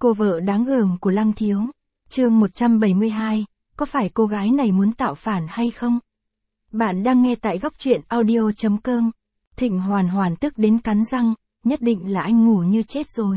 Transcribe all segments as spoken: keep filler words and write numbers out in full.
Cô vợ đáng gờm của Lăng Thiếu. Chương một trăm bảy mươi hai, có phải cô gái này muốn tạo phản hay không? Bạn đang nghe tại góc truyện audio chấm com. Thịnh Hoàn Hoàn tức đến cắn răng, nhất định là anh ngủ như chết rồi.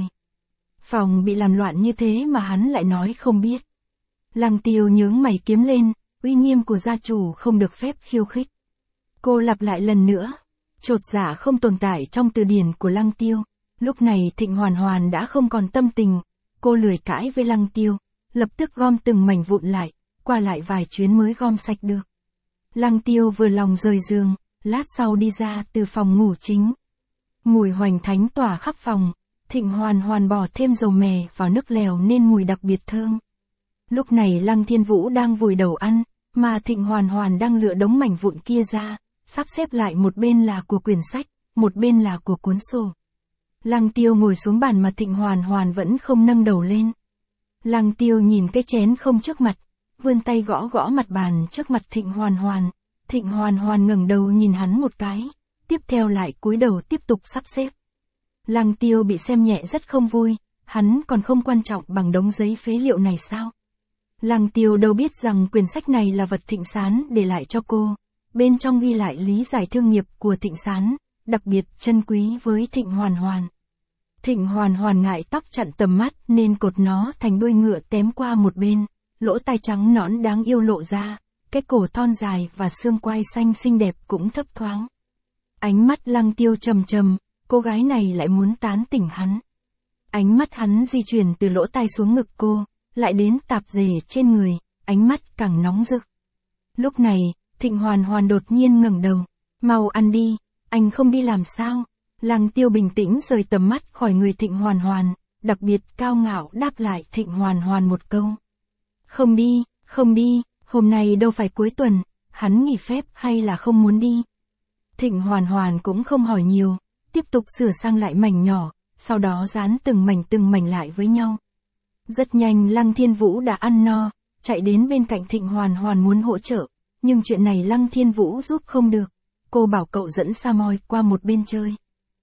Phòng bị làm loạn như thế mà hắn lại nói không biết. Lăng Tiêu nhướng mày kiếm lên, uy nghiêm của gia chủ không được phép khiêu khích. Cô lặp lại lần nữa, chột dạ không tồn tại trong từ điển của Lăng Tiêu. Lúc này Thịnh Hoàn Hoàn đã không còn tâm tình, cô lười cãi với Lăng Tiêu, lập tức gom từng mảnh vụn lại, qua lại vài chuyến mới gom sạch được. Lăng Tiêu vừa lòng rời giường, lát sau đi ra từ phòng ngủ chính. Mùi hoành thánh tỏa khắp phòng, Thịnh Hoàn Hoàn bỏ thêm dầu mè vào nước lèo nên mùi đặc biệt thơm. Lúc này Lăng Thiên Vũ đang vùi đầu ăn, mà Thịnh Hoàn Hoàn đang lựa đống mảnh vụn kia ra, sắp xếp lại, một bên là của quyển sách, một bên là của cuốn sổ. Lăng Tiêu ngồi xuống bàn mà Thịnh Hoàn Hoàn vẫn không nâng đầu lên. Lăng Tiêu nhìn cái chén không trước mặt, vươn tay gõ gõ mặt bàn trước mặt Thịnh Hoàn Hoàn. Thịnh Hoàn Hoàn ngẩng đầu nhìn hắn một cái, tiếp theo lại cúi đầu tiếp tục sắp xếp. Lăng Tiêu bị xem nhẹ rất không vui, hắn còn không quan trọng bằng đống giấy phế liệu này sao? Lăng Tiêu đâu biết rằng quyển sách này là vật Thịnh Sán để lại cho cô, bên trong ghi lại lý giải thương nghiệp của Thịnh Sán, đặc biệt chân quý với Thịnh Hoàn Hoàn. Thịnh Hoàn Hoàn ngại tóc chặn tầm mắt nên cột nó thành đuôi ngựa tém qua một bên, lỗ tai trắng nõn đáng yêu lộ ra, cái cổ thon dài và xương quai xanh xinh đẹp cũng thấp thoáng. Ánh mắt Lăng Tiêu trầm trầm, cô gái này lại muốn tán tỉnh hắn. Ánh mắt hắn di chuyển từ lỗ tai xuống ngực cô, lại đến tạp dề trên người, ánh mắt càng nóng rực. Lúc này, Thịnh Hoàn Hoàn đột nhiên ngẩng đầu, mau ăn đi, anh không đi làm sao? Lăng Tiêu bình tĩnh rời tầm mắt khỏi người Thịnh Hoàn Hoàn, đặc biệt cao ngạo đáp lại Thịnh Hoàn Hoàn một câu. Không đi, không đi, hôm nay đâu phải cuối tuần, hắn nghỉ phép hay là không muốn đi? Thịnh Hoàn Hoàn cũng không hỏi nhiều, tiếp tục sửa sang lại mảnh nhỏ, sau đó dán từng mảnh từng mảnh lại với nhau. Rất nhanh Lăng Thiên Vũ đã ăn no, chạy đến bên cạnh Thịnh Hoàn Hoàn muốn hỗ trợ, nhưng chuyện này Lăng Thiên Vũ giúp không được. Cô bảo cậu dẫn Samoy qua một bên chơi.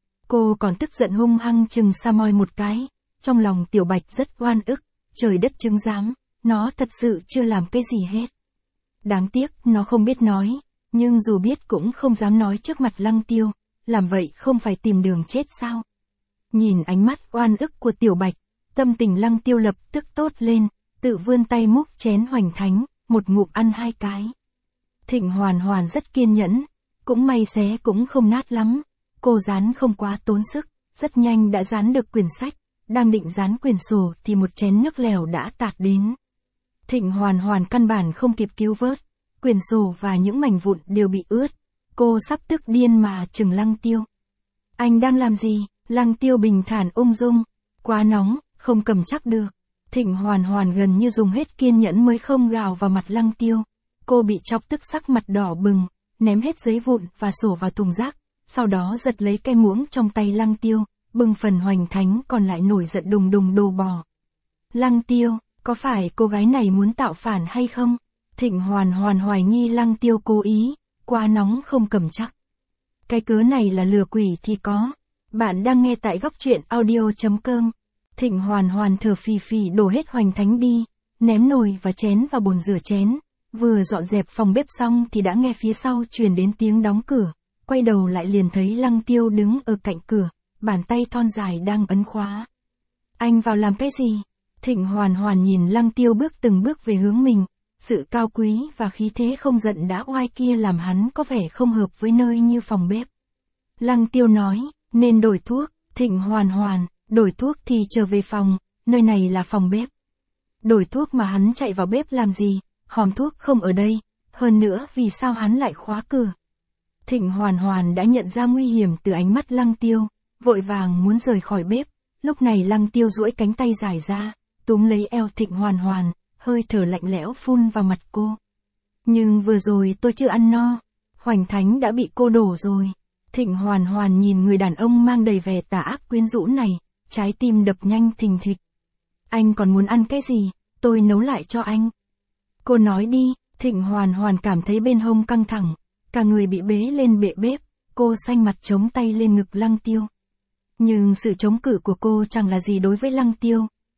Cô còn tức giận hung hăng chừng Samoy một cái, trong lòng Tiểu Bạch rất oan ức, trời đất chứng giám, nó thật sự chưa làm cái gì hết. Đáng tiếc nó không biết nói, nhưng dù biết cũng không dám nói trước mặt Lăng Tiêu, làm vậy không phải tìm đường chết sao? Nhìn ánh mắt oan ức của Tiểu Bạch, tâm tình Lăng Tiêu lập tức tốt lên, tự vươn tay múc chén hoành thánh, một ngụm ăn hai cái. Thịnh Hoàn Hoàn rất kiên nhẫn, cũng may xé cũng không nát lắm, cô dán không quá tốn sức, rất nhanh đã dán được quyển sách, đang định dán quyển sổ thì một chén nước lèo đã tạt đến. Thịnh Hoàn Hoàn căn bản không kịp cứu vớt, quyển sổ và những mảnh vụn đều bị ướt, cô sắp tức điên mà chừng Lăng Tiêu. Anh đang làm gì? Lăng Tiêu bình thản ung dung, quá nóng, không cầm chắc được. Thịnh Hoàn Hoàn gần như dùng hết kiên nhẫn mới không gào vào mặt Lăng Tiêu. Cô bị chọc tức sắc mặt đỏ bừng, ném hết giấy vụn và sổ vào thùng rác, sau đó giật lấy cái muỗng trong tay Lăng Tiêu, bưng phần hoành thánh còn lại nổi giận đùng đùng đồ bò. Lăng Tiêu, có phải cô gái này muốn tạo phản hay không? Thịnh Hoàn Hoàn hoài nghi Lăng Tiêu cố ý, quá nóng không cầm chắc. Cái cớ này là lừa quỷ thì có. Bạn đang nghe tại góc truyện audio chấm com. Thịnh Hoàn Hoàn thở phì phì đổ hết hoành thánh đi, ném nồi và chén vào bồn rửa chén. Vừa dọn dẹp phòng bếp xong thì đã nghe phía sau truyền đến tiếng đóng cửa, quay đầu lại liền thấy Lăng Tiêu đứng ở cạnh cửa, bàn tay thon dài đang ấn khóa. Anh vào làm cái gì? Thịnh Hoàn Hoàn nhìn Lăng Tiêu bước từng bước về hướng mình, sự cao quý và khí thế không giận đã oai kia làm hắn có vẻ không hợp với nơi như phòng bếp. Lăng Tiêu nói, nên đổi thuốc. Thịnh Hoàn Hoàn, đổi thuốc thì trở về phòng, nơi này là phòng bếp. Đổi thuốc mà hắn chạy vào bếp làm gì? Hòm thuốc không ở đây, hơn nữa vì sao hắn lại khóa cửa? Thịnh Hoàn Hoàn đã nhận ra nguy hiểm từ ánh mắt Lăng Tiêu, vội vàng muốn rời khỏi bếp. Lúc này Lăng Tiêu duỗi cánh tay dài ra, túm lấy eo Thịnh Hoàn Hoàn, hơi thở lạnh lẽo phun vào mặt cô. Nhưng vừa rồi tôi chưa ăn no, hoành thánh đã bị cô đổ rồi. Thịnh Hoàn Hoàn nhìn người đàn ông mang đầy vẻ tà ác quyến rũ này, trái tim đập nhanh thình thịch. Anh còn muốn ăn cái gì, tôi nấu lại cho anh. Cô nói đi. Thịnh Hoàn Hoàn cảm thấy bên hông căng thẳng, cả người bị bế lên bệ bếp, cô xanh mặt chống tay lên ngực Lăng Tiêu. Nhưng sự chống cự của cô chẳng là gì đối với Lăng Tiêu,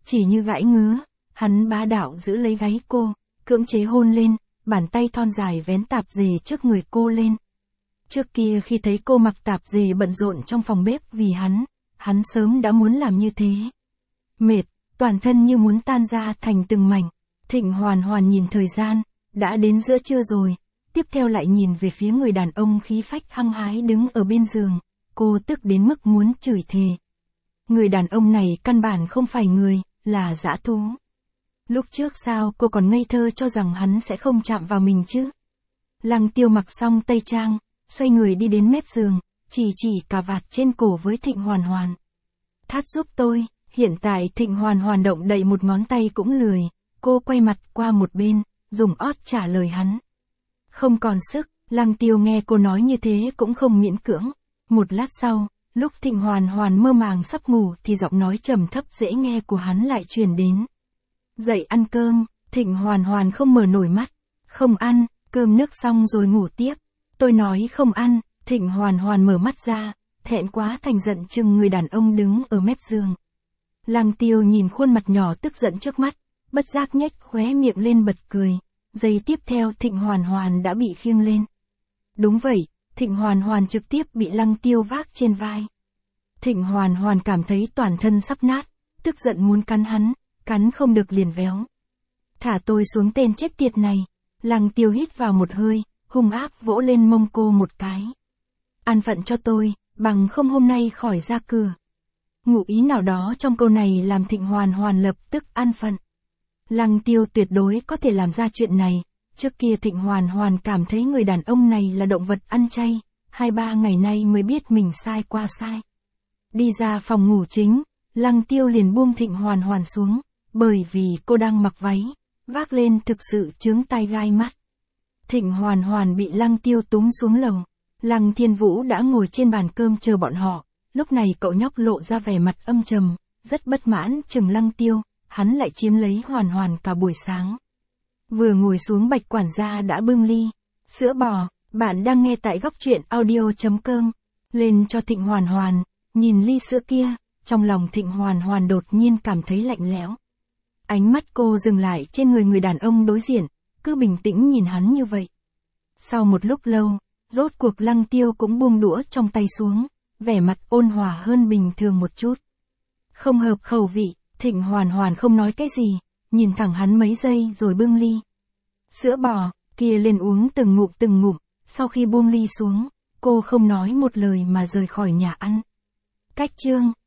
chỉ như gãi ngứa, hắn bá đạo giữ lấy gáy cô, cưỡng chế hôn lên, bàn tay thon dài vén tạp dề trước người cô lên. Trước kia khi thấy cô mặc tạp dề bận rộn trong phòng bếp vì hắn, hắn sớm đã muốn làm như thế. Mệt, toàn thân như muốn tan ra thành từng mảnh. Thịnh Hoàn Hoàn nhìn thời gian, đã đến giữa trưa rồi, tiếp theo lại nhìn về phía người đàn ông khí phách hăng hái đứng ở bên giường, cô tức đến mức muốn chửi thề. Người đàn ông này căn bản không phải người, là dã thú. Lúc trước sao cô còn ngây thơ cho rằng hắn sẽ không chạm vào mình chứ? Lăng Tiêu mặc xong tây trang, xoay người đi đến mép giường, chỉ chỉ cà vạt trên cổ với Thịnh Hoàn Hoàn. Thắt giúp tôi, hiện tại Thịnh Hoàn Hoàn động đậy một ngón tay cũng lười, cô quay mặt qua một bên, dùng ót trả lời hắn. Không còn sức, Lăng Tiêu nghe cô nói như thế cũng không miễn cưỡng. Một lát sau, lúc Thịnh Hoàn Hoàn mơ màng sắp ngủ thì giọng nói trầm thấp dễ nghe của hắn lại truyền đến. Dậy ăn cơm, Thịnh Hoàn Hoàn không mở nổi mắt. Không ăn, cơm nước xong rồi ngủ tiếp. Tôi nói không ăn, Thịnh Hoàn Hoàn mở mắt ra, thẹn quá thành giận chừng người đàn ông đứng ở mép giường. Lăng Tiêu nhìn khuôn mặt nhỏ tức giận trước mắt, bất giác nhếch khóe miệng lên bật cười. Giây tiếp theo Thịnh Hoàn Hoàn đã bị khiêng lên. Đúng vậy, Thịnh Hoàn Hoàn trực tiếp bị Lăng Tiêu vác trên vai. Thịnh Hoàn Hoàn cảm thấy toàn thân sắp nát, tức giận muốn cắn hắn, cắn không được liền véo. Thả tôi xuống tên chết tiệt này. Lăng Tiêu hít vào một hơi, hung ác vỗ lên mông cô một cái. An phận cho tôi, bằng không hôm nay khỏi ra cửa. Ngụ ý nào đó trong câu này làm Thịnh Hoàn Hoàn lập tức an phận. Lăng Tiêu tuyệt đối có thể làm ra chuyện này. Trước kia Thịnh Hoàn Hoàn cảm thấy người đàn ông này là động vật ăn chay, hai ba ngày nay mới biết mình sai qua sai. Đi ra phòng ngủ chính, Lăng Tiêu liền buông Thịnh Hoàn Hoàn xuống, bởi vì cô đang mặc váy, vác lên thực sự chướng tai gai mắt. Thịnh Hoàn Hoàn bị Lăng Tiêu túm xuống lầu, Lăng Thiên Vũ đã ngồi trên bàn cơm chờ bọn họ, lúc này cậu nhóc lộ ra vẻ mặt âm trầm, rất bất mãn chừng Lăng Tiêu, hắn lại chiếm lấy Hoàn Hoàn cả buổi sáng. Vừa ngồi xuống Bạch quản gia đã bưng ly sữa bò, bạn đang nghe tại góc truyện audio chấm com, lên cho Thịnh Hoàn Hoàn, nhìn ly sữa kia, trong lòng Thịnh Hoàn Hoàn đột nhiên cảm thấy lạnh lẽo. Ánh mắt cô dừng lại trên người người đàn ông đối diện, cứ bình tĩnh nhìn hắn như vậy. Sau một lúc lâu, rốt cuộc Lăng Tiêu cũng buông đũa trong tay xuống, vẻ mặt ôn hòa hơn bình thường một chút. Không hợp khẩu vị, Thịnh Hoàn Hoàn không nói cái gì, nhìn thẳng hắn mấy giây rồi bưng ly sữa bò kia lên uống từng ngụm từng ngụm, sau khi buông ly xuống, cô không nói một lời mà rời khỏi nhà ăn. Cách chương